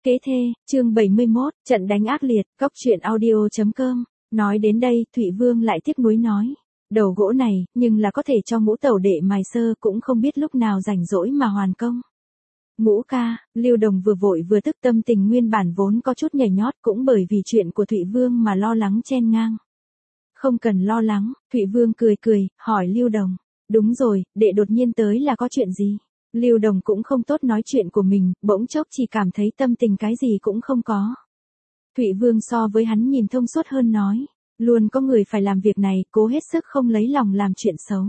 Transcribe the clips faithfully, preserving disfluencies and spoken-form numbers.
Kế thê, chương bảy mươi mốt, trận đánh ác liệt, góc truyện audio chấm com. Nói đến đây, Thụy Vương lại tiếc nuối nói. Đầu gỗ này, nhưng là có thể cho Ngũ tẩu đệ mài sơ, cũng không biết lúc nào rảnh rỗi mà hoàn công. Ngũ ca, Lưu Đồng vừa vội vừa tức, tâm tình nguyên bản vốn có chút nhảy nhót, cũng bởi vì chuyện của Thụy Vương mà lo lắng chen ngang. Không cần lo lắng, Thụy Vương cười cười, hỏi Lưu Đồng. Đúng rồi, đệ đột nhiên tới là có chuyện gì? Lưu Đồng cũng không tốt nói chuyện của mình, bỗng chốc chỉ cảm thấy tâm tình cái gì cũng không có. Thụy Vương so với hắn nhìn thông suốt hơn nói, luôn có người phải làm việc này, cố hết sức không lấy lòng làm chuyện xấu.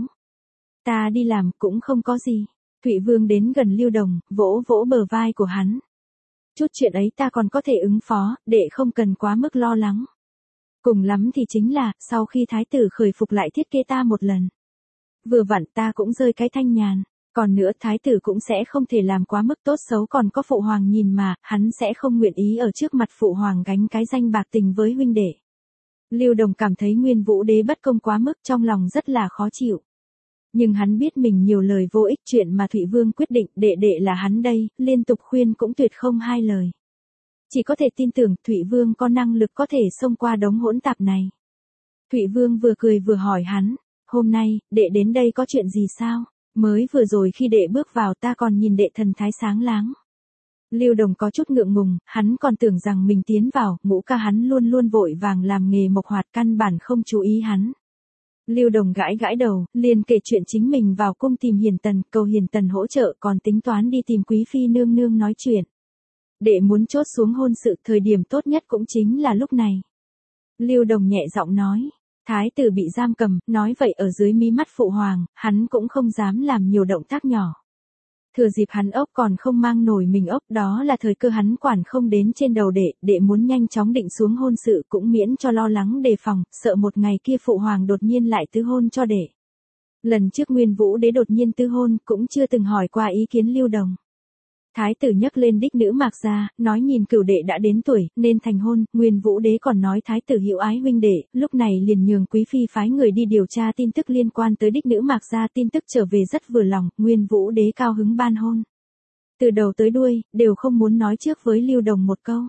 Ta đi làm cũng không có gì. Thụy Vương đến gần Lưu Đồng, vỗ vỗ bờ vai của hắn. Chút chuyện ấy ta còn có thể ứng phó, đệ không cần quá mức lo lắng. Cùng lắm thì chính là, sau khi thái tử khởi phục lại thiết kế ta một lần. Vừa vặn ta cũng rơi cái thanh nhàn. Còn nữa thái tử cũng sẽ không thể làm quá mức tốt xấu, còn có phụ hoàng nhìn mà, hắn sẽ không nguyện ý ở trước mặt phụ hoàng gánh cái danh bạc tình với huynh đệ. Lưu Đồng cảm thấy Nguyên Vũ Đế bất công quá mức, trong lòng rất là khó chịu. Nhưng hắn biết mình nhiều lời vô ích, chuyện mà Thụy Vương quyết định, đệ đệ là hắn đây, liên tục khuyên cũng tuyệt không hai lời. Chỉ có thể tin tưởng Thụy Vương có năng lực có thể xông qua đống hỗn tạp này. Thụy Vương vừa cười vừa hỏi hắn, hôm nay, đệ đến đây có chuyện gì sao? Mới vừa rồi khi đệ bước vào ta còn nhìn đệ thần thái sáng láng. Lưu Đồng có chút ngượng ngùng, hắn còn tưởng rằng mình tiến vào, Ngũ ca hắn luôn luôn vội vàng làm nghề mộc hoạt, căn bản không chú ý hắn. Lưu Đồng gãi gãi đầu, liền kể chuyện chính mình vào cung tìm Hiền Tần, cầu Hiền Tần hỗ trợ, còn tính toán đi tìm quý phi nương nương nói chuyện. Đệ muốn chốt xuống hôn sự, thời điểm tốt nhất cũng chính là lúc này. Lưu Đồng nhẹ giọng nói. Thái tử bị giam cầm, nói vậy ở dưới mí mắt phụ hoàng, hắn cũng không dám làm nhiều động tác nhỏ. Thừa dịp hắn ốc còn không mang nổi mình ốc, đó là thời cơ hắn quản không đến trên đầu đệ, đệ muốn nhanh chóng định xuống hôn sự cũng miễn cho lo lắng đề phòng, sợ một ngày kia phụ hoàng đột nhiên lại tứ hôn cho đệ. Lần trước Nguyên Vũ Đế đột nhiên tứ hôn, cũng chưa từng hỏi qua ý kiến Lưu Đồng. Thái tử nhấc lên đích nữ Mạc Gia, nói nhìn cửu đệ đã đến tuổi, nên thành hôn, Nguyên Vũ Đế còn nói thái tử hữu ái huynh đệ, lúc này liền nhường quý phi phái người đi điều tra tin tức liên quan tới đích nữ Mạc Gia, tin tức trở về rất vừa lòng, Nguyên Vũ Đế cao hứng ban hôn. Từ đầu tới đuôi, đều không muốn nói trước với Lưu Đồng một câu.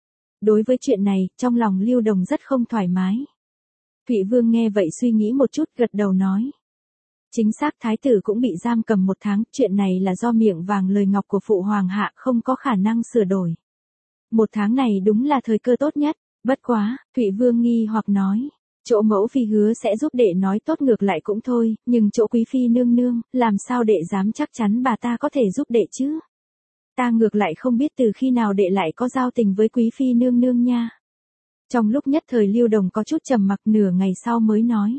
Đối với chuyện này, trong lòng Lưu Đồng rất không thoải mái. Thụy Vương nghe vậy suy nghĩ một chút, gật đầu nói. Chính xác, thái tử cũng bị giam cầm một tháng, chuyện này là do miệng vàng lời ngọc của phụ hoàng hạ, không có khả năng sửa đổi. Một tháng này đúng là thời cơ tốt nhất, bất quá, Thụy Vương nghi hoặc nói, chỗ mẫu phi hứa sẽ giúp đệ nói tốt ngược lại cũng thôi, nhưng chỗ quý phi nương nương, làm sao đệ dám chắc chắn bà ta có thể giúp đệ chứ? Ta ngược lại không biết từ khi nào đệ lại có giao tình với quý phi nương nương nha. Trong lúc nhất thời Lưu Đồng có chút trầm mặc, nửa ngày sau mới nói.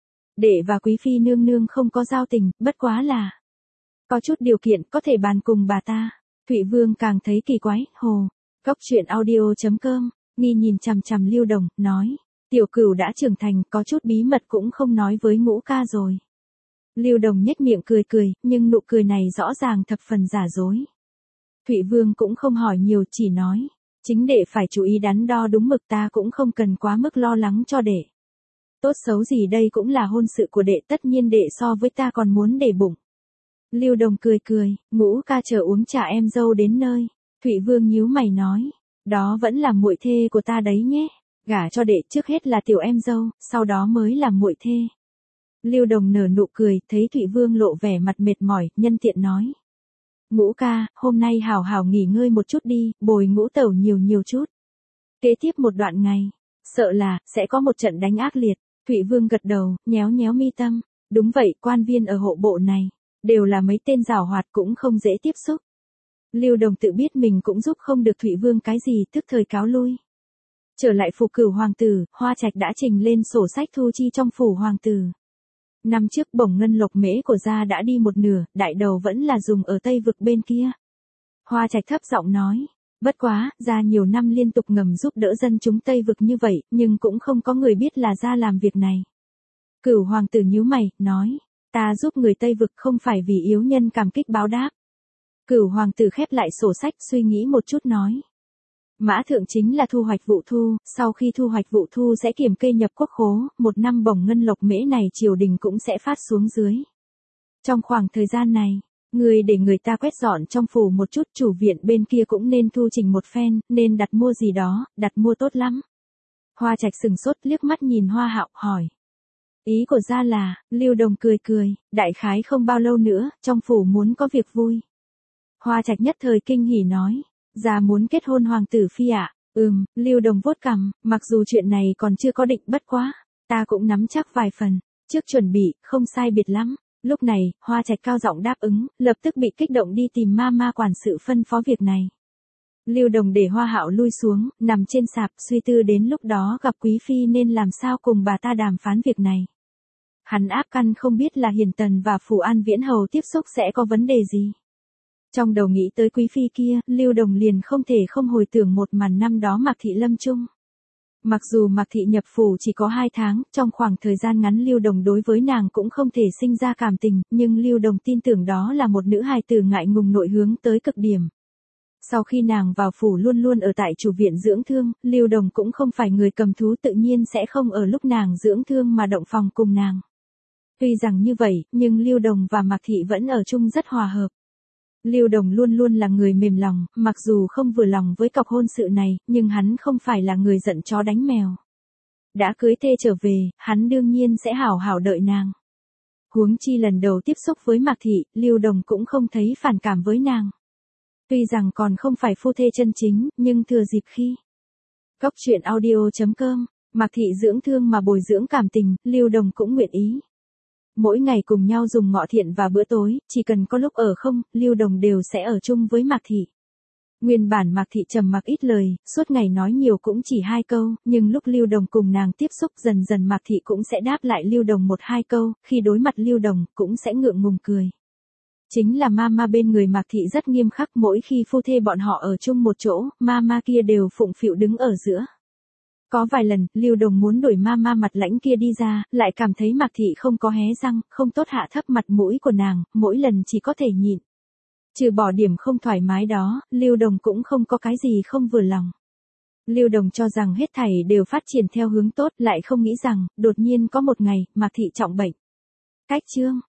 Đệ và quý phi nương nương không có giao tình, bất quá là có chút điều kiện có thể bàn cùng bà ta. Thụy Vương càng thấy kỳ quái, hồ. Góc truyện audio chấm com, Nghi nhìn chằm chằm Lưu Đồng, nói. Tiểu Cửu đã trưởng thành, có chút bí mật cũng không nói với Ngũ ca rồi. Lưu Đồng nhếch miệng cười cười, nhưng nụ cười này rõ ràng thập phần giả dối. Thụy Vương cũng không hỏi nhiều, chỉ nói. Chính đệ phải chú ý đắn đo đúng mực, ta cũng không cần quá mức lo lắng cho đệ. Tốt xấu gì đây cũng là hôn sự của đệ, tất nhiên đệ so với ta còn muốn để bụng. Lưu Đồng cười cười, Ngũ ca chờ uống trà em dâu đến nơi. Thụy Vương nhíu mày nói, đó vẫn là muội thê của ta đấy nhé, gả cho đệ trước hết là tiểu em dâu, sau đó mới là muội thê. Lưu Đồng nở nụ cười, thấy Thụy Vương lộ vẻ mặt mệt mỏi, nhân tiện nói. Ngũ ca, hôm nay hảo hảo nghỉ ngơi một chút đi, bồi Ngũ tẩu nhiều nhiều chút. Kế tiếp một đoạn ngày, sợ là, sẽ có một trận đánh ác liệt. Thụy Vương gật đầu, nhéo nhéo mi tâm. Đúng vậy, quan viên ở hộ bộ này, đều là mấy tên giảo hoạt cũng không dễ tiếp xúc. Lưu Đồng tự biết mình cũng giúp không được Thụy Vương cái gì, tức thời cáo lui. Trở lại phủ Cửu hoàng tử, Hoa Trạch đã trình lên sổ sách thu chi trong phủ hoàng tử. Năm trước bổng ngân lộc mễ của gia đã đi một nửa, đại đầu vẫn là dùng ở Tây vực bên kia. Hoa Trạch thấp giọng nói. Bất quá, gia nhiều năm liên tục ngầm giúp đỡ dân chúng Tây vực như vậy, nhưng cũng không có người biết là gia làm việc này. Cửu hoàng tử nhíu mày, nói, ta giúp người Tây vực không phải vì yếu nhân cảm kích báo đáp. Cửu hoàng tử khép lại sổ sách, suy nghĩ một chút nói. Mã thượng chính là thu hoạch vụ thu, sau khi thu hoạch vụ thu sẽ kiểm kê nhập quốc khố, một năm bổng ngân lộc mễ này triều đình cũng sẽ phát xuống dưới. Trong khoảng thời gian này, Người để người ta quét dọn trong phủ một chút, chủ viện bên kia cũng nên thu chỉnh một phen, nên đặt mua gì đó, đặt mua tốt lắm. Hoa Trạch sừng sốt liếc mắt nhìn Hoa Hạo hỏi. Ý của gia là, Lưu Đồng cười cười, đại khái không bao lâu nữa, trong phủ muốn có việc vui. Hoa Trạch nhất thời kinh hỉ nói, gia muốn kết hôn hoàng tử phi ạ. À? Ừm, Lưu Đồng vuốt cằm, mặc dù chuyện này còn chưa có định, bất quá, ta cũng nắm chắc vài phần, trước chuẩn bị, không sai biệt lắm. Lúc này, Hoa Trạch cao giọng đáp ứng, lập tức bị kích động đi tìm ma ma quản sự phân phó việc này. Lưu Đồng để Hoa Hạo lui xuống, nằm trên sạp, suy tư đến lúc đó gặp quý phi nên làm sao cùng bà ta đàm phán việc này. Hắn áp căn không biết là Hiền Tần và Phủ An Viễn Hầu tiếp xúc sẽ có vấn đề gì. Trong đầu nghĩ tới quý phi kia, Lưu Đồng liền không thể không hồi tưởng một màn năm đó Mạc Thị lâm chung. Mặc dù Mạc Thị nhập phủ chỉ có hai tháng, trong khoảng thời gian ngắn Lưu Đồng đối với nàng cũng không thể sinh ra cảm tình, nhưng Lưu Đồng tin tưởng đó là một nữ hài tử ngại ngùng nội hướng tới cực điểm. Sau khi nàng vào phủ luôn luôn ở tại chủ viện dưỡng thương, Lưu Đồng cũng không phải người cầm thú, tự nhiên sẽ không ở lúc nàng dưỡng thương mà động phòng cùng nàng. Tuy rằng như vậy, nhưng Lưu Đồng và Mạc Thị vẫn ở chung rất hòa hợp. Lưu Đồng luôn luôn là người mềm lòng, mặc dù không vừa lòng với cọc hôn sự này, nhưng hắn không phải là người giận chó đánh mèo. Đã cưới thê trở về, hắn đương nhiên sẽ hảo hảo đợi nàng. Huống chi lần đầu tiếp xúc với Mạc Thị, Lưu Đồng cũng không thấy phản cảm với nàng. Tuy rằng còn không phải phu thê chân chính, nhưng thừa dịp khi Cóc truyện audio chấm com, Mạc Thị dưỡng thương mà bồi dưỡng cảm tình, Lưu Đồng cũng nguyện ý. Mỗi ngày cùng nhau dùng ngọ thiện và bữa tối, chỉ cần có lúc ở không, Lưu Đồng đều sẽ ở chung với Mạc Thị. Nguyên bản Mạc Thị trầm mặc ít lời, suốt ngày nói nhiều cũng chỉ hai câu, nhưng lúc Lưu Đồng cùng nàng tiếp xúc dần dần Mạc Thị cũng sẽ đáp lại Lưu Đồng một hai câu, khi đối mặt Lưu Đồng cũng sẽ ngượng ngùng cười. Chính là mama bên người Mạc Thị rất nghiêm khắc, mỗi khi phu thê bọn họ ở chung một chỗ, mama kia đều phụng phịu đứng ở giữa. Có vài lần, Lưu Đồng muốn đuổi mama mặt lãnh kia đi ra, lại cảm thấy Mạc Thị không có hé răng, không tốt hạ thấp mặt mũi của nàng, mỗi lần chỉ có thể nhịn. Trừ bỏ điểm không thoải mái đó, Lưu Đồng cũng không có cái gì không vừa lòng. Lưu Đồng cho rằng hết thảy đều phát triển theo hướng tốt, lại không nghĩ rằng, đột nhiên có một ngày, Mạc Thị trọng bệnh. Cách chương